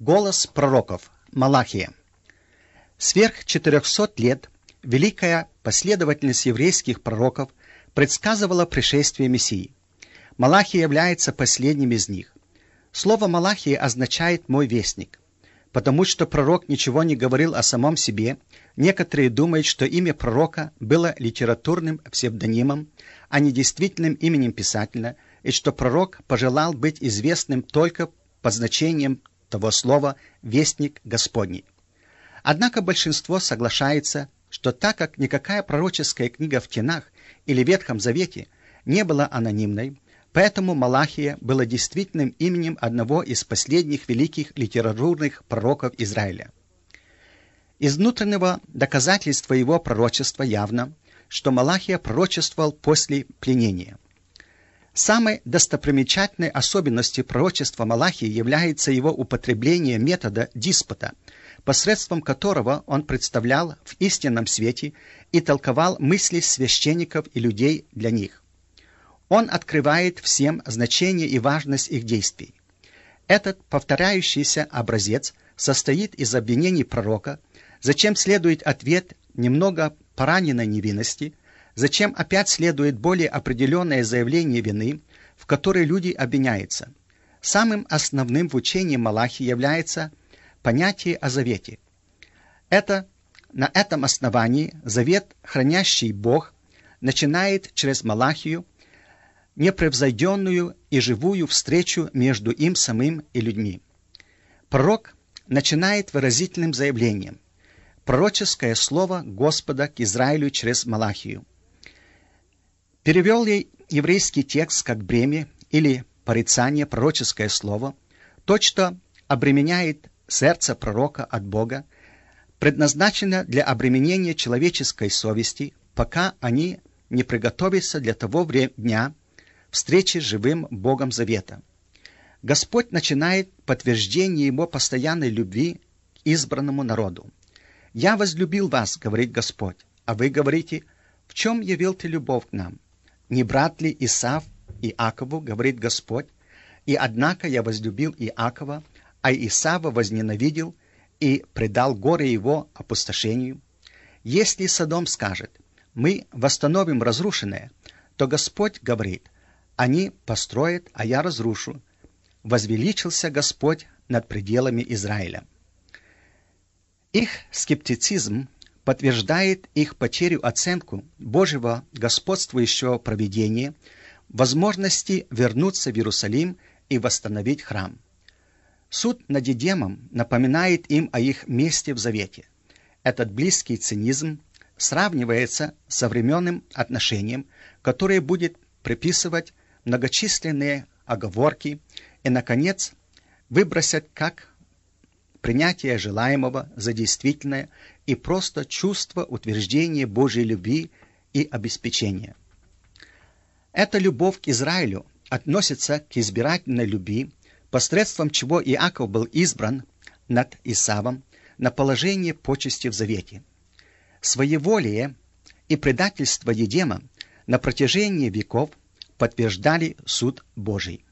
Голос пророков. Малахия. Сверх 400 лет великая последовательность еврейских пророков предсказывала пришествие Мессии. Малахия является последним из них. Слово «Малахия» означает «мой вестник». Потому что пророк ничего не говорил о самом себе, некоторые думают, что имя пророка было литературным псевдонимом, а не действительным именем писателя, и что пророк пожелал быть известным только под значением того слова «вестник Господний». Однако большинство соглашается, что так как никакая пророческая книга в Тенах или Ветхом Завете не была анонимной, поэтому Малахия было действительным именем одного из последних великих литературных пророков Израиля. Из внутреннего доказательства его пророчества явно, что Малахия пророчествовал после пленения. Самой достопримечательной особенностью пророчества Малахии является его употребление метода диспута, посредством которого он представлял в истинном свете и толковал мысли священников и людей для них. Он открывает всем значение и важность их действий. Этот повторяющийся образец состоит из обвинений пророка, затем следует ответ немного пораненной невинности, затем опять следует более определенное заявление вины, в которой люди обвиняются. Самым основным в учении Малахии является понятие о завете. На этом основании завет, хранящий Бог, начинает через Малахию непревзойденную и живую встречу между им самим и людьми. Пророк начинает выразительным заявлением: пророческое слово Господа к Израилю через Малахию. Перевел ли еврейский текст как бремя или порицание пророческое слово, то, что обременяет сердце пророка от Бога, предназначено для обременения человеческой совести, пока они не приготовятся для того дня встречи с живым Богом Завета. Господь начинает подтверждение Его постоянной любви к избранному народу. «Я возлюбил вас, — говорит Господь, — а вы говорите, в чем явил ты любовь к нам? Не брат ли Исав Иакову, — говорит Господь, — и однако я возлюбил Иакова, а Исава возненавидел и предал горе его опустошению? Если Содом скажет, мы восстановим разрушенное, то Господь говорит, они построят, а я разрушу. Возвеличился Господь над пределами Израиля». Их скептицизм подтверждает их потерю оценку Божьего господствующего провидения, возможности вернуться в Иерусалим и восстановить храм. Суд над Едемом напоминает им о их месте в Завете. Этот близкий цинизм сравнивается с современным отношением, которое будет приписывать многочисленные оговорки и, наконец, выбросят как принятие желаемого за действительное и просто чувство утверждения Божьей любви и обеспечения. Эта любовь к Израилю относится к избирательной любви, посредством чего Иаков был избран над Исавом на положение почести в Завете. Своеволие и предательство Едема на протяжении веков подтверждали суд Божий.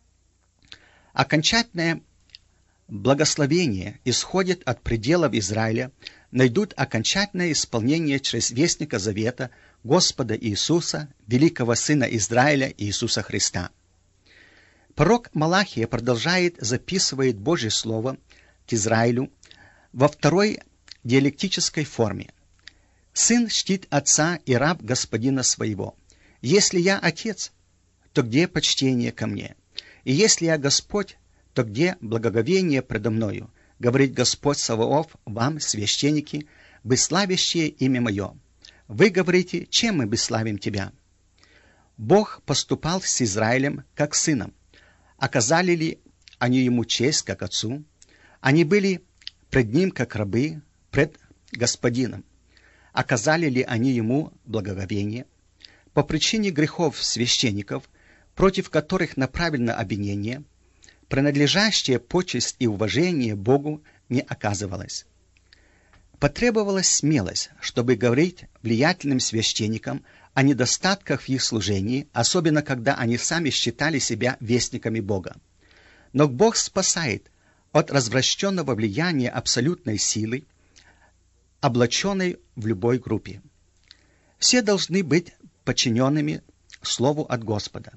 Окончательное благословение исходит от пределов Израиля, найдут окончательное исполнение через Вестника Завета Господа Иисуса, великого Сына Израиля Иисуса Христа. Пророк Малахия продолжает записывать Божье Слово к Израилю во второй диалектической форме. «Сын чтит отца и раб господина своего. Если я отец, то где почтение ко мне? И если я Господь, то где благоговение предо мною? Говорит Господь Саваоф вам, священники, бесславящие имя мое. Вы говорите, чем мы бесславим тебя?» Бог поступал с Израилем как с сыном. Оказали ли они ему честь, как отцу? Они были пред ним, как рабы, пред господином. Оказали ли они ему благоговение? По причине грехов священников, против которых направлено обвинение, принадлежащая почесть и уважение Богу не оказывалось. Потребовалась смелость, чтобы говорить влиятельным священникам о недостатках в их служении, особенно когда они сами считали себя вестниками Бога. Но Бог спасает от развращенного влияния абсолютной силы, облаченной в любой группе. Все должны быть подчиненными Слову от Господа.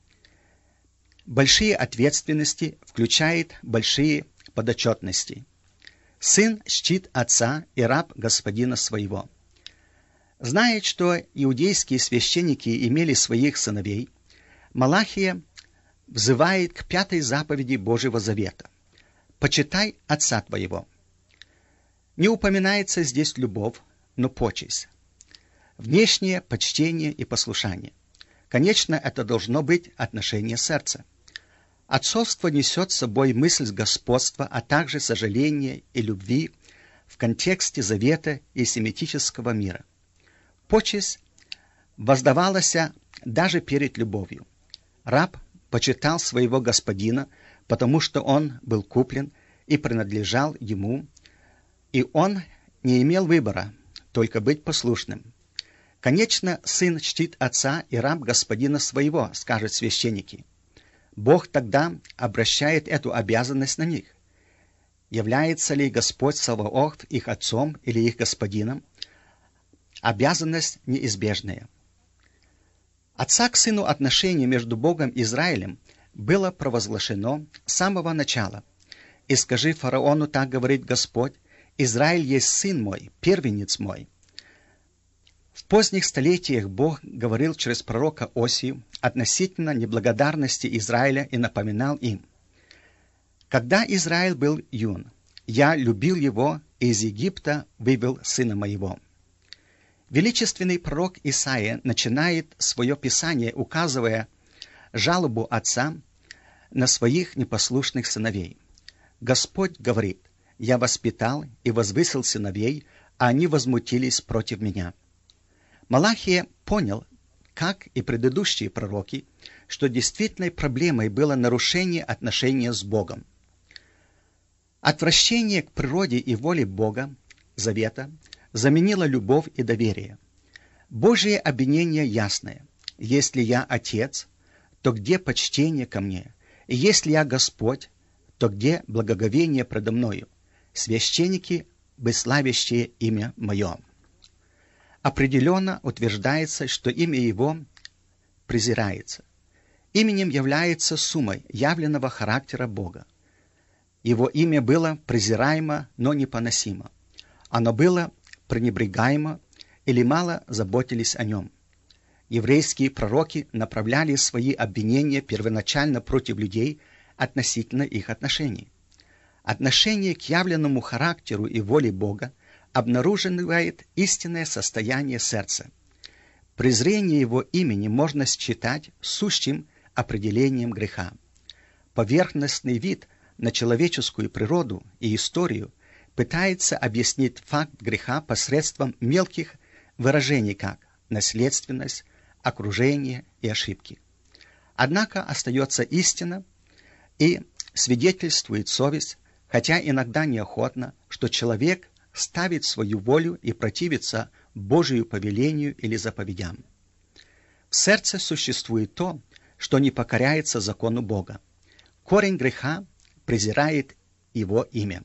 Большие ответственности включают большие подотчетности. Сын чтит отца и раб господина своего. Зная, что иудейские священники имели своих сыновей, Малахия взывает к 5-й заповеди Божьего Завета: «Почитай отца твоего». Не упоминается здесь любовь, но почесть. Внешнее почтение и послушание. Конечно, это должно быть отношение сердца. Отцовство несет с собой мысль господства, а также сожаления и любви в контексте завета и семитического мира. Почесть воздавалась даже перед любовью. Раб почитал своего господина, потому что он был куплен и принадлежал ему, и он не имел выбора, только быть послушным. Конечно, сын чтит отца и раб господина своего, скажут священники. Бог тогда обращает эту обязанность на них. Является ли Господь Саваоф их отцом или их господином? Обязанность неизбежная. Отца к сыну отношение между Богом и Израилем было провозглашено с самого начала. «И скажи фараону, так говорит Господь, Израиль есть сын мой, первенец мой». В поздних столетиях Бог говорил через пророка Осию относительно неблагодарности Израиля и напоминал им: «Когда Израиль был юн, я любил его и из Египта вывел сына моего». Величественный пророк Исаия начинает свое писание, указывая жалобу отца на своих непослушных сыновей. Господь говорит: «Я воспитал и возвысил сыновей, а они возмутились против меня». Малахия понял, как и предыдущие пророки, что действительной проблемой было нарушение отношения с Богом. Отвращение к природе и воле Бога, завета, заменило любовь и доверие. Божие обвинение ясное: «Если я Отец, то где почтение ко мне? И если я Господь, то где благоговение предо мною? Священники, бесславящие имя мое». Определенно утверждается, что имя его презирается. Именем является суммой явленного характера Бога. Его имя было презираемо, но не поносимо. Оно было пренебрегаемо или мало заботились о нем. Еврейские пророки направляли свои обвинения первоначально против людей относительно их отношений. Отношение к явленному характеру и воле Бога обнаруживает истинное состояние сердца. Презрение его имени можно считать сущим определением греха. Поверхностный вид на человеческую природу и историю пытается объяснить факт греха посредством мелких выражений, как наследственность, окружение и ошибки. Однако остается истина и свидетельствует совесть, хотя иногда неохотно, что человек ставит свою волю и противится Божию повелению или заповедям. В сердце существует то, что не покоряется закону Бога. Корень греха презирает его имя.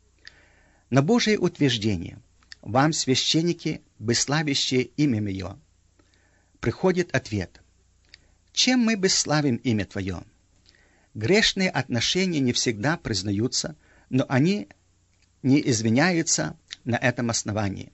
На Божие утверждение: «Вам, священники, бесславящие имя мое», приходит ответ: «Чем мы бесславим имя Твое?» Грешные отношения не всегда признаются, но они не извиняются на этом основании.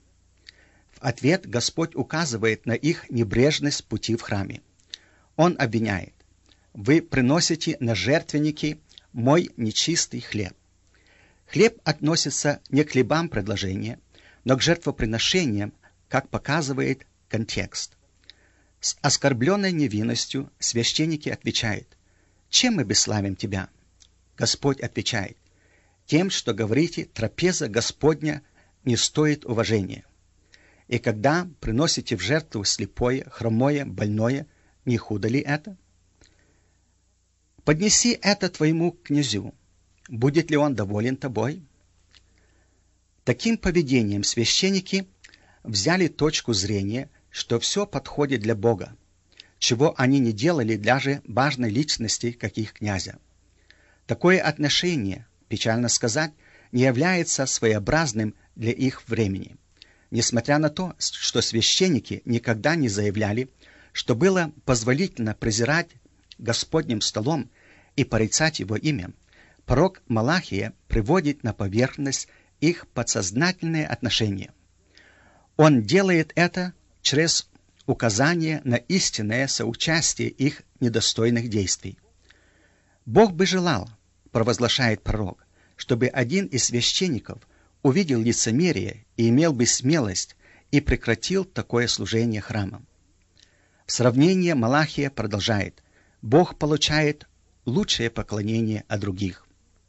В ответ Господь указывает на их небрежность пути в храме. Он обвиняет: «Вы приносите на жертвенники мой нечистый хлеб». Хлеб относится не к хлебам предложения, но к жертвоприношениям, как показывает контекст. С оскорбленной невинностью священники отвечают: «Чем мы бесславим Тебя?» Господь отвечает: «Тем, что говорите, трапеза Господня не стоит уважения. И когда приносите в жертву слепое, хромое, больное, не худо ли это? Поднеси это твоему князю. Будет ли он доволен тобой?» Таким поведением священники взяли точку зрения, что все подходит для Бога, чего они не делали даже важной личности, как их князя. Такое отношение печально сказать, не является своеобразным для их времени. Несмотря на то, что священники никогда не заявляли, что было позволительно презирать Господним столом и порицать его имя, пророк Малахия приводит на поверхность их подсознательные отношения. Он делает это через указание на истинное соучастие их недостойных действий. «Бог бы желал, — провозглашает пророк, — чтобы один из священников увидел лицемерие и имел бы смелость и прекратил такое служение храмом». В сравнении Малахия продолжает: «Бог получает лучшее поклонение от других».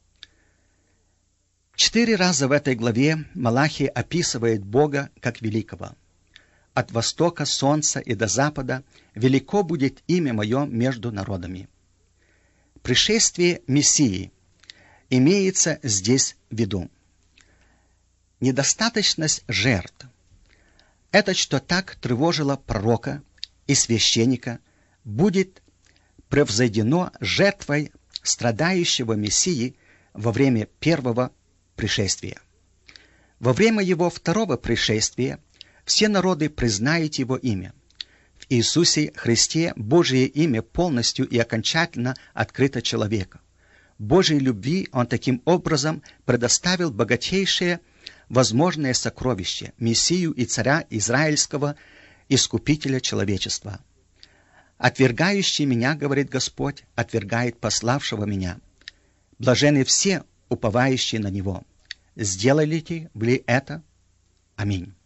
4 раза в этой главе Малахия описывает Бога как великого. «От востока солнца и до запада велико будет имя мое между народами». Пришествие Мессии имеется здесь в виду. Недостаточность жертв — это что так тревожило пророка и священника, будет превзойдено жертвой страдающего Мессии во время первого пришествия. Во время его второго пришествия все народы признают его имя. В Иисусе Христе Божие имя полностью и окончательно открыто человеку. Божьей любви Он таким образом предоставил богатейшее возможное сокровище, Мессию и Царя Израильского, Искупителя человечества. «Отвергающий меня, — говорит Господь, — отвергает пославшего меня. Блаженны все, уповающие на Него». Сделали ли вы это? Аминь.